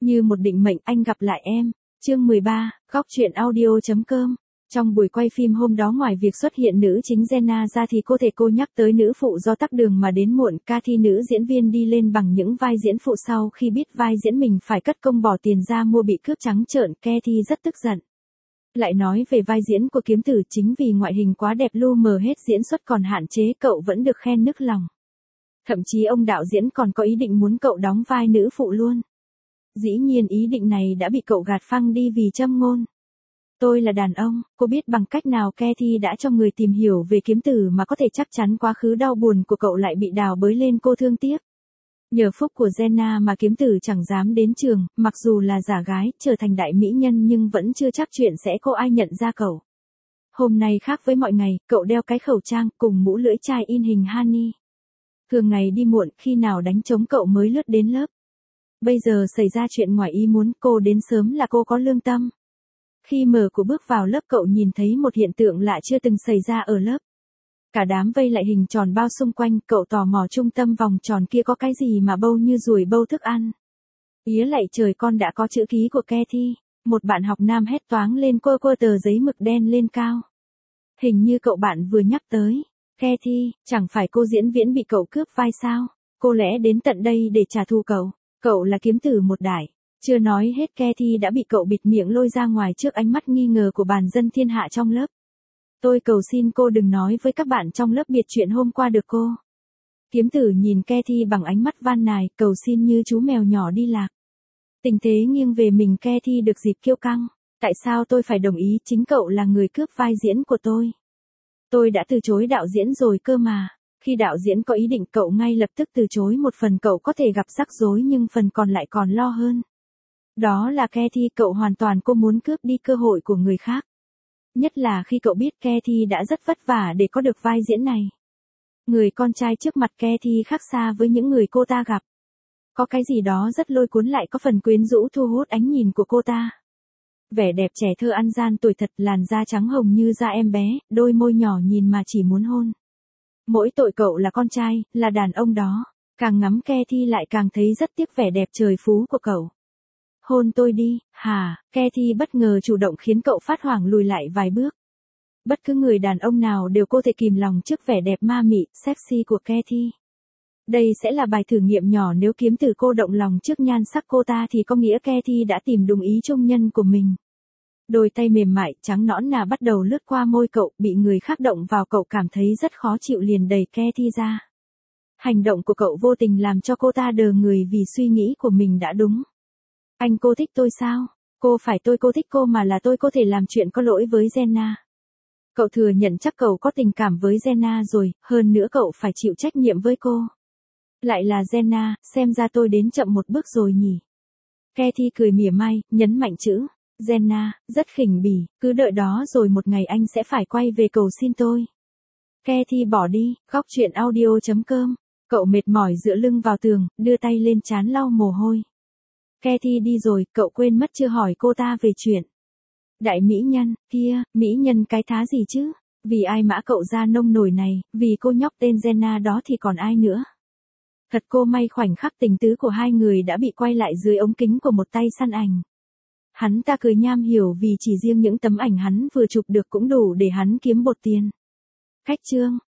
Như một định mệnh anh gặp lại em. Chương 13, góc truyện audio.com. Trong buổi quay phim hôm đó ngoài việc xuất hiện nữ chính Jenna ra thì cô nhắc tới nữ phụ do tắc đường mà đến muộn. Cathy nữ diễn viên đi lên bằng những vai diễn phụ sau khi biết vai diễn mình phải cất công bỏ tiền ra mua bị cướp trắng trợn. Cathy rất tức giận. Lại nói về vai diễn của kiếm tử, chính vì ngoại hình quá đẹp lu mờ hết diễn xuất còn hạn chế cậu vẫn được khen nức lòng. Thậm chí ông đạo diễn còn có ý định muốn cậu đóng vai nữ phụ luôn. Dĩ nhiên ý định này đã bị cậu gạt phăng đi vì châm ngôn. Tôi là đàn ông, cô biết bằng cách nào Cathy đã cho người tìm hiểu về kiếm tử mà có thể chắc chắn quá khứ đau buồn của cậu lại bị đào bới lên, cô thương tiếc. Nhờ phúc của Jenna mà kiếm tử chẳng dám đến trường, mặc dù là giả gái, trở thành đại mỹ nhân nhưng vẫn chưa chắc chuyện sẽ có ai nhận ra cậu. Hôm nay khác với mọi ngày, cậu đeo cái khẩu trang cùng mũ lưỡi chai in hình Honey. Thường ngày đi muộn, khi nào đánh trống cậu mới lướt đến lớp. Bây giờ xảy ra chuyện ngoài ý muốn, cô đến sớm là cô có lương tâm. Khi mở cửa bước vào lớp cậu nhìn thấy một hiện tượng lạ chưa từng xảy ra ở lớp. Cả đám vây lại hình tròn bao xung quanh, cậu tò mò trung tâm vòng tròn kia có cái gì mà bâu như ruồi bâu thức ăn. Ía lạy trời, con đã có chữ ký của Cathy. Một bạn học nam hét toáng lên, quơ tờ giấy mực đen lên cao. Hình như cậu bạn vừa nhắc tới. Cathy, chẳng phải cô diễn viễn bị cậu cướp vai sao? Cô lẽ đến tận đây để trả thù cậu. Cậu là kiếm tử một đại. Chưa nói hết, Cathy đã bị cậu bịt miệng lôi ra ngoài trước ánh mắt nghi ngờ của bàn dân thiên hạ trong lớp. Tôi cầu xin cô đừng nói với các bạn trong lớp biệt chuyện hôm qua được cô. Kiếm tử nhìn Cathy bằng ánh mắt van nài, cầu xin như chú mèo nhỏ đi lạc. Tình thế nghiêng về mình, Cathy được dịp kiêu căng. Tại sao tôi phải đồng ý, chính cậu là người cướp vai diễn của tôi. Tôi đã từ chối đạo diễn rồi cơ mà. Khi đạo diễn có ý định cậu ngay lập tức từ chối, một phần cậu có thể gặp rắc rối nhưng phần còn lại còn lo hơn. Đó là Cathy, cậu hoàn toàn cô muốn cướp đi cơ hội của người khác. Nhất là khi cậu biết Cathy đã rất vất vả để có được vai diễn này. Người con trai trước mặt Cathy khác xa với những người cô ta gặp. Có cái gì đó rất lôi cuốn, lại có phần quyến rũ thu hút ánh nhìn của cô ta. Vẻ đẹp trẻ thơ ăn gian tuổi thật, làn da trắng hồng như da em bé, đôi môi nhỏ nhìn mà chỉ muốn hôn. Mỗi tội cậu là con trai, là đàn ông đó. Càng ngắm Cathy lại càng thấy rất tiếc vẻ đẹp trời phú của cậu. Hôn tôi đi, hả? Cathy bất ngờ chủ động khiến cậu phát hoảng lùi lại vài bước. Bất cứ người đàn ông nào đều có thể kìm lòng trước vẻ đẹp ma mị, sexy của Cathy. Đây sẽ là bài thử nghiệm nhỏ, nếu kiếm tử cô động lòng trước nhan sắc cô ta thì có nghĩa Cathy đã tìm đúng ý chung nhân của mình. Đôi tay mềm mại, trắng nõn nà bắt đầu lướt qua môi cậu, bị người khác động vào cậu cảm thấy rất khó chịu liền đẩy Cathy ra. Hành động của cậu vô tình làm cho cô ta đờ người vì suy nghĩ của mình đã đúng. Anh, cô thích tôi sao? Cô phải cô thích cô mà là tôi có thể làm chuyện có lỗi với Jenna. Cậu thừa nhận chắc cậu có tình cảm với Jenna rồi, hơn nữa cậu phải chịu trách nhiệm với cô. Lại là Jenna, xem ra tôi đến chậm một bước rồi nhỉ. Cathy cười mỉa mai, nhấn mạnh chữ Jenna, rất khỉnh bỉ, cứ đợi đó rồi một ngày anh sẽ phải quay về cầu xin tôi. Cathy bỏ đi, góc truyện audio.com. Cậu mệt mỏi dựa lưng vào tường, đưa tay lên trán lau mồ hôi. Cathy đi rồi, cậu quên mất chưa hỏi cô ta về chuyện. Đại mỹ nhân, kia, mỹ nhân cái thá gì chứ? Vì ai mã cậu ra nông nổi này, vì cô nhóc tên Jenna đó thì còn ai nữa? Thật cô may khoảnh khắc tình tứ của hai người đã bị quay lại dưới ống kính của một tay săn ảnh. Hắn ta cười nham hiểu vì chỉ riêng những tấm ảnh hắn vừa chụp được cũng đủ để hắn kiếm bột tiền. Khách chương.